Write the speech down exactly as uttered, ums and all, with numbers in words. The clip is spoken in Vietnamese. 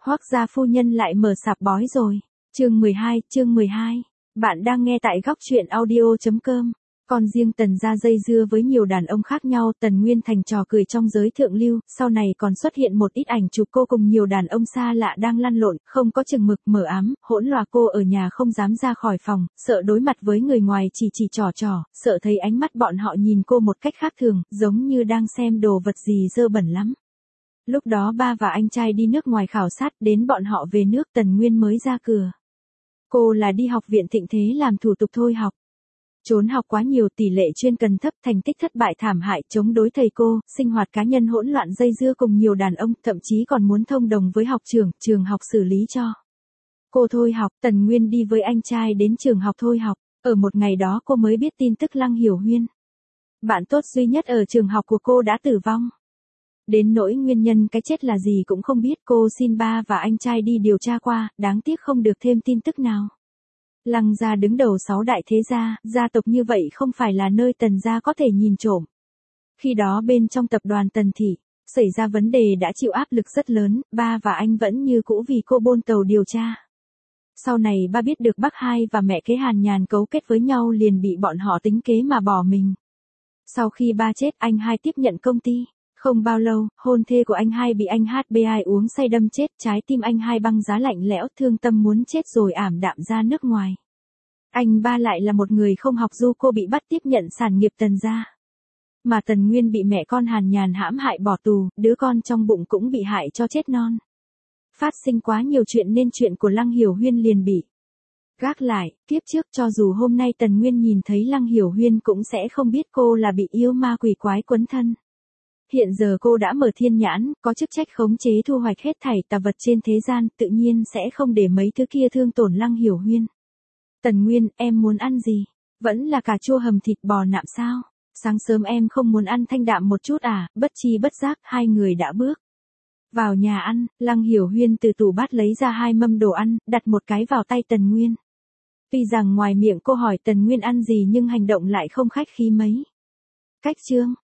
Hoắc gia phu nhân lại mở sạp bói rồi. Chương mười hai, chương mười hai. Bạn đang nghe tại góc truyện audio chấm com. Còn riêng Tần gia dây dưa với nhiều đàn ông khác nhau, Tần Nguyên thành trò cười trong giới thượng lưu, sau này còn xuất hiện một ít ảnh chụp cô cùng nhiều đàn ông xa lạ đang lăn lộn, không có chừng mực, mờ ám, hỗn loạn. Cô ở nhà không dám ra khỏi phòng, sợ đối mặt với người ngoài chỉ chỉ trò trò, sợ thấy ánh mắt bọn họ nhìn cô một cách khác thường, giống như đang xem đồ vật gì dơ bẩn lắm. Lúc đó ba và anh trai đi nước ngoài khảo sát, đến bọn họ về nước Tần Nguyên mới ra cửa. Cô là đi học viện Thịnh Thế làm thủ tục thôi học. Trốn học quá nhiều, tỷ lệ chuyên cần thấp, thành tích thất bại thảm hại, chống đối thầy cô, sinh hoạt cá nhân hỗn loạn, dây dưa cùng nhiều đàn ông, thậm chí còn muốn thông đồng với học trường, trường học xử lý cho cô thôi học. Tần Nguyên đi với anh trai đến trường học thôi học. Ở một ngày đó cô mới biết tin tức Lăng Hiểu Huyên, bạn tốt duy nhất ở trường học của cô, đã tử vong. Đến nỗi nguyên nhân cái chết là gì cũng không biết, cô xin ba và anh trai đi điều tra qua, đáng tiếc không được thêm tin tức nào. Lăng gia đứng đầu sáu đại thế gia, gia tộc như vậy không phải là nơi Tần gia có thể nhìn trộm. Khi đó bên trong tập đoàn Tần thị, xảy ra vấn đề đã chịu áp lực rất lớn, ba và anh vẫn như cũ vì cô bôn tàu điều tra. Sau này ba biết được bác hai và mẹ kế Hàn Nhàn cấu kết với nhau, liền bị bọn họ tính kế mà bỏ mình. Sau khi ba chết, anh hai tiếp nhận công ty. Không bao lâu, hôn thê của anh hai bị anh hát bê i uống say đâm chết, trái tim anh hai băng giá lạnh lẽo, thương tâm muốn chết rồi ảm đạm ra nước ngoài. Anh ba lại là một người không học du, cô bị bắt tiếp nhận sản nghiệp Tần gia. Mà Tần Nguyên bị mẹ con Hàn Nhàn hãm hại bỏ tù, đứa con trong bụng cũng bị hại cho chết non. Phát sinh quá nhiều chuyện nên chuyện của Lăng Hiểu Huyên liền bị gác lại. Kiếp trước cho dù hôm nay Tần Nguyên nhìn thấy Lăng Hiểu Huyên cũng sẽ không biết cô là bị yêu ma quỷ quái quấn thân. Hiện giờ cô đã mở thiên nhãn, có chức trách khống chế thu hoạch hết thảy tà vật trên thế gian, tự nhiên sẽ không để mấy thứ kia thương tổn Lăng Hiểu Huyên. Tần Nguyên, em muốn ăn gì? Vẫn là cà chua hầm thịt bò nạm sao? Sáng sớm em không muốn ăn thanh đạm một chút à? Bất chi bất giác, hai người đã bước vào nhà ăn. Lăng Hiểu Huyên từ tủ bát lấy ra hai mâm đồ ăn, đặt một cái vào tay Tần Nguyên. Tuy rằng ngoài miệng cô hỏi Tần Nguyên ăn gì nhưng hành động lại không khách khí mấy. Cách chương,